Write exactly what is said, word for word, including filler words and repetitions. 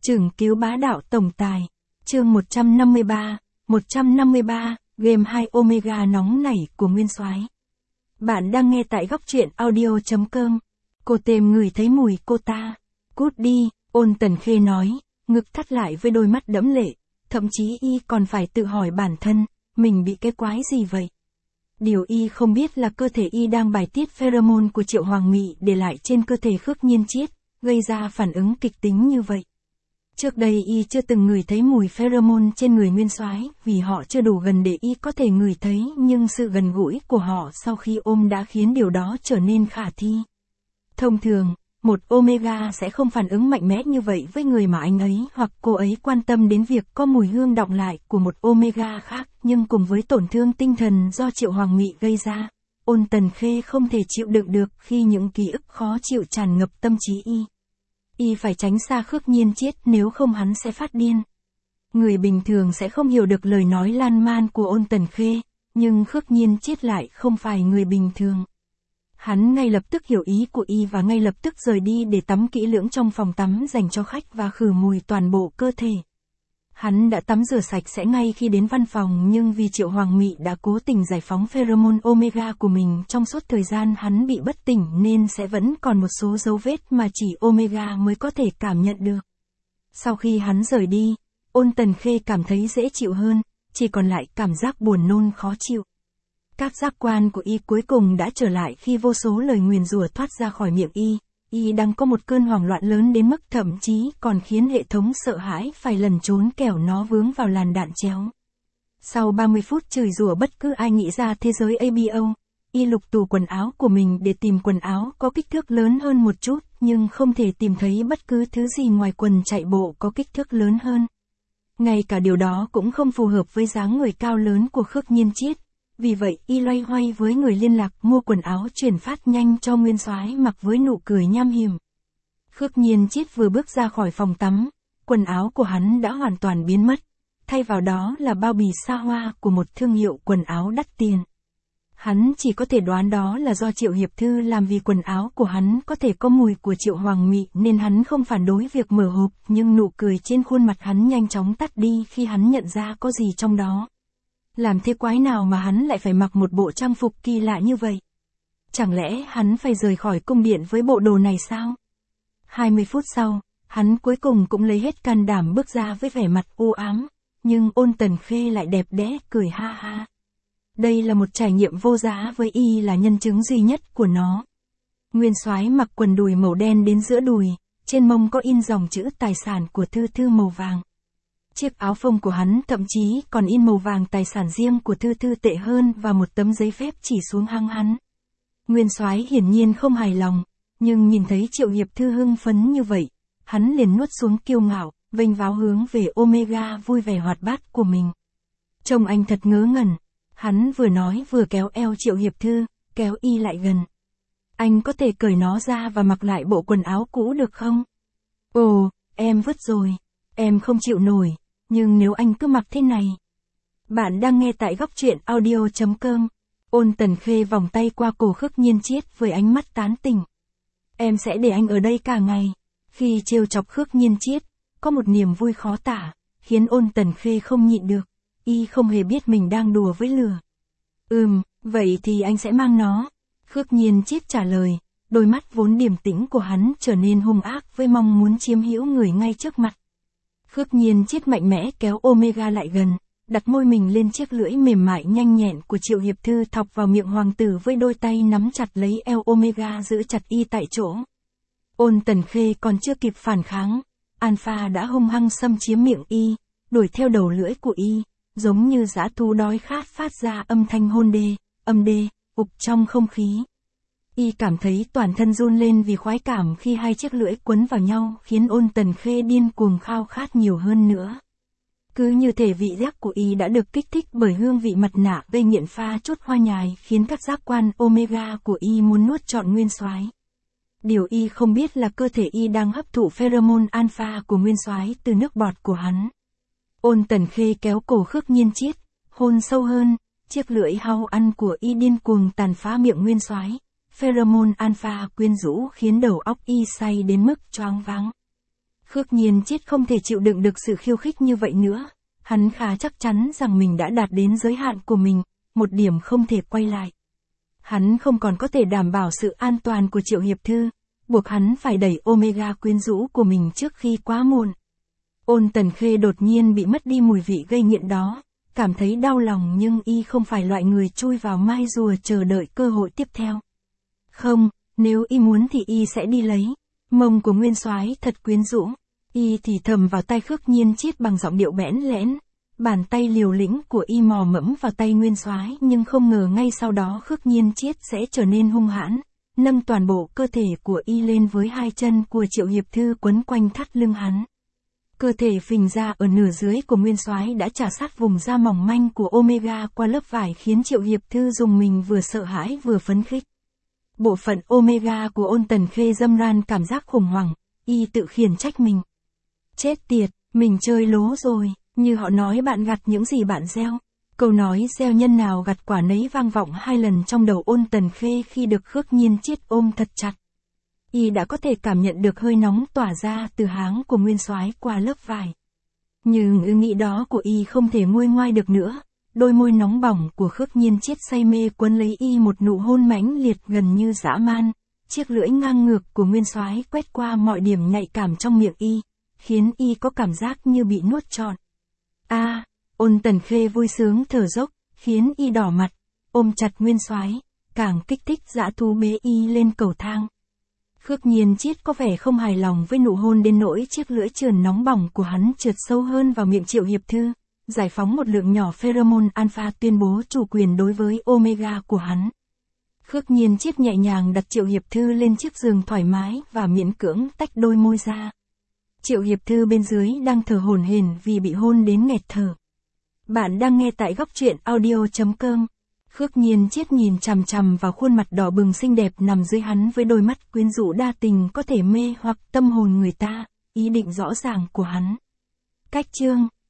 Chừng cứu bá đạo tổng tài. Chương một trăm năm mươi ba, một trăm năm mươi ba, game hai Omega nóng nảy của Nguyên Soái. Bạn đang nghe tại góc truyện audio chấm com. Cô Tềm ngửi thấy mùi cô ta. Cút đi, Ôn Tần Khê nói, ngực thắt lại với đôi mắt đẫm lệ, thậm chí y còn phải tự hỏi bản thân, mình bị cái quái gì vậy? Điều y không biết là cơ thể y đang bài tiết pheromone của Triệu Hoàng Mị để lại trên cơ thể Khước Nhiên Chiết, gây ra phản ứng kịch tính như vậy. Trước đây y chưa từng ngửi thấy mùi pheromone trên người Nguyên Soái, vì họ chưa đủ gần để y có thể ngửi thấy, nhưng sự gần gũi của họ sau khi ôm đã khiến điều đó trở nên khả thi. Thông thường, một Omega sẽ không phản ứng mạnh mẽ như vậy với người mà anh ấy hoặc cô ấy quan tâm đến việc có mùi hương đọng lại của một Omega khác, nhưng cùng với tổn thương tinh thần do Triệu Hoàng Mị gây ra, Ôn Tần Khê không thể chịu đựng được khi những ký ức khó chịu tràn ngập tâm trí y. Y phải tránh xa Khước Nhiên Chiết, nếu không hắn sẽ phát điên. Người bình thường sẽ không hiểu được lời nói lan man của Ôn Tần Khê, nhưng Khước Nhiên Chiết lại không phải người bình thường. Hắn ngay lập tức hiểu ý của y và ngay lập tức rời đi để tắm kỹ lưỡng trong phòng tắm dành cho khách và khử mùi toàn bộ cơ thể. Hắn đã tắm rửa sạch sẽ ngay khi đến văn phòng, nhưng vì Triệu Hoàng Mị đã cố tình giải phóng pheromone Omega của mình trong suốt thời gian hắn bị bất tỉnh nên sẽ vẫn còn một số dấu vết mà chỉ Omega mới có thể cảm nhận được. Sau khi hắn rời đi, Ôn Tần Khê cảm thấy dễ chịu hơn, chỉ còn lại cảm giác buồn nôn khó chịu. Các giác quan của y cuối cùng đã trở lại khi vô số lời nguyền rủa thoát ra khỏi miệng y. Y đang có một cơn hoảng loạn lớn đến mức thậm chí còn khiến hệ thống sợ hãi phải lẩn trốn kẻo nó vướng vào làn đạn chéo. Sau ba mươi phút chửi rủa bất cứ ai nghĩ ra thế giới a bê o, y lục tủ quần áo của mình để tìm quần áo có kích thước lớn hơn một chút, nhưng không thể tìm thấy bất cứ thứ gì ngoài quần chạy bộ có kích thước lớn hơn. Ngay cả điều đó cũng không phù hợp với dáng người cao lớn của Khước Nhiên Chiết. Vì vậy, y loay hoay với người liên lạc mua quần áo chuyển phát nhanh cho Nguyên Soái mặc với nụ cười nham hiểm. Khước Nhiên Chiết vừa bước ra khỏi phòng tắm, quần áo của hắn đã hoàn toàn biến mất, thay vào đó là bao bì xa hoa của một thương hiệu quần áo đắt tiền. Hắn chỉ có thể đoán đó là do Triệu Hiệp Thư làm, vì quần áo của hắn có thể có mùi của Triệu Hoàng Mị nên hắn không phản đối việc mở hộp, nhưng nụ cười trên khuôn mặt hắn nhanh chóng tắt đi khi hắn nhận ra có gì trong đó. Làm thế quái nào mà hắn lại phải mặc một bộ trang phục kỳ lạ như vậy? Chẳng lẽ hắn phải rời khỏi cung điện với bộ đồ này sao? hai mươi phút sau, hắn cuối cùng cũng lấy hết can đảm bước ra với vẻ mặt u ám, nhưng Ôn Tần Khê lại đẹp đẽ cười ha ha. Đây là một trải nghiệm vô giá với y, là nhân chứng duy nhất của nó. Nguyên Soái mặc quần đùi màu đen đến giữa đùi, trên mông có in dòng chữ tài sản của Thư Thư màu vàng. Chiếc áo phông của hắn thậm chí còn in màu vàng tài sản riêng của Thư Thư tệ hơn và một tấm giấy phép chỉ xuống hăng hắn. Nguyên Soái hiển nhiên không hài lòng, nhưng nhìn thấy Triệu Hiệp Thư hưng phấn như vậy, hắn liền nuốt xuống kiêu ngạo, vênh váo hướng về Omega vui vẻ hoạt bát của mình. Trông anh thật ngớ ngẩn, hắn vừa nói vừa kéo eo Triệu Hiệp Thư, kéo y lại gần. Anh có thể cởi nó ra và mặc lại bộ quần áo cũ được không? Ồ, em vứt rồi, em không chịu nổi. Nhưng nếu anh cứ mặc thế này. Bạn đang nghe tại góc truyện audio chấm com. Ôn Tần Khê vòng tay qua cổ Khước Nhiên Chiết với ánh mắt tán tỉnh. Em sẽ để anh ở đây cả ngày. Khi trêu chọc Khước Nhiên Chiết, có một niềm vui khó tả, khiến Ôn Tần Khê không nhịn được. Y không hề biết mình đang đùa với lửa. Ừm, vậy thì anh sẽ mang nó. Khước Nhiên Chiết trả lời, đôi mắt vốn điềm tĩnh của hắn trở nên hung ác với mong muốn chiếm hữu người ngay trước mặt. Khước Nhiên Chiết mạnh mẽ kéo Omega lại gần, đặt môi mình lên chiếc lưỡi mềm mại nhanh nhẹn của Triệu Hiệp Thư, thọc vào miệng hoàng tử với đôi tay nắm chặt lấy eo Omega, giữ chặt y tại chỗ. Ôn Tần Khê còn chưa kịp phản kháng, Alpha đã hung hăng xâm chiếm miệng y, đuổi theo đầu lưỡi của y, giống như dã thú đói khát phát ra âm thanh hôn đê, âm đê, ục trong không khí. Y cảm thấy toàn thân run lên vì khoái cảm khi hai chiếc lưỡi quấn vào nhau, khiến Ôn Tần Khê điên cuồng khao khát nhiều hơn nữa. Cứ như thể vị giác của y đã được kích thích bởi hương vị mặt nạ gây nghiện pha chút hoa nhài, khiến các giác quan Omega của y muốn nuốt trọn Nguyên Soái. Điều y không biết là cơ thể y đang hấp thụ pheromone alpha của Nguyên Soái từ nước bọt của hắn. Ôn Tần Khê kéo cổ Khước Nhiên Chiết, hôn sâu hơn, chiếc lưỡi hao ăn của y điên cuồng tàn phá miệng Nguyên Soái. Pheromone alpha quyến rũ khiến đầu óc y say đến mức choáng váng. Khước Nhiên Chiết không thể chịu đựng được sự khiêu khích như vậy nữa. Hắn khá chắc chắn rằng mình đã đạt đến giới hạn của mình, một điểm không thể quay lại. Hắn không còn có thể đảm bảo sự an toàn của Triệu Hiệp Thư, buộc hắn phải đẩy Omega quyến rũ của mình trước khi quá muộn. Ôn Tần Khê đột nhiên bị mất đi mùi vị gây nghiện đó, cảm thấy đau lòng nhưng y không phải loại người chui vào mai rùa chờ đợi cơ hội tiếp theo. Không, nếu y muốn thì y sẽ đi lấy. Mông của Nguyên Soái thật quyến rũ. Y thì thầm vào tay Khước Nhiên Chiết bằng giọng điệu bẽn lẽn. Bàn tay liều lĩnh của y mò mẫm vào tay Nguyên Soái, nhưng không ngờ ngay sau đó Khước Nhiên Chiết sẽ trở nên hung hãn, nâng toàn bộ cơ thể của y lên với hai chân của Triệu Hiệp Thư quấn quanh thắt lưng hắn. Cơ thể phình ra ở nửa dưới của Nguyên Soái đã chà sát vùng da mỏng manh của Omega qua lớp vải khiến Triệu Hiệp Thư dùng mình vừa sợ hãi vừa phấn khích. Bộ phận Omega của Ôn Tần Khê dâm ran cảm giác khủng hoảng, y tự khiển trách mình. Chết tiệt, mình chơi lố rồi, như họ nói bạn gặt những gì bạn gieo. Câu nói gieo nhân nào gặt quả nấy vang vọng hai lần trong đầu Ôn Tần Khê khi được Khước Nhiên Chiết ôm thật chặt. Y đã có thể cảm nhận được hơi nóng tỏa ra từ háng của Nguyên Soái qua lớp vải. Nhưng ý nghĩ đó của y không thể nguôi ngoai được nữa. Đôi môi nóng bỏng của Khước Nhiên Chiết say mê quấn lấy y một nụ hôn mãnh liệt gần như dã man. Chiếc lưỡi ngang ngược của Nguyên Soái quét qua mọi điểm nhạy cảm trong miệng y, khiến y có cảm giác như bị nuốt trọn. A, à, Ôn Tần Khê vui sướng thở dốc, khiến y đỏ mặt, ôm chặt Nguyên Soái, càng kích thích dã thú bế y lên cầu thang. Khước Nhiên Chiết có vẻ không hài lòng với nụ hôn đến nỗi chiếc lưỡi trườn nóng bỏng của hắn trượt sâu hơn vào miệng Triệu Hiệp Thư, giải phóng một lượng nhỏ pheromone alpha tuyên bố chủ quyền đối với Omega của hắn. Khước Nhiên Chiết nhẹ nhàng đặt Triệu Hiệp Thư lên chiếc giường thoải mái và miễn cưỡng tách đôi môi ra. Triệu Hiệp Thư bên dưới đang thở hổn hển vì bị hôn đến nghẹt thở. Bạn đang nghe tại góc truyện audio chấm com. Khước Nhiên Chiết nhìn chằm chằm vào khuôn mặt đỏ bừng xinh đẹp nằm dưới hắn với đôi mắt quyến rũ đa tình có thể mê hoặc tâm hồn người ta, ý định rõ ràng của hắn. Cách chương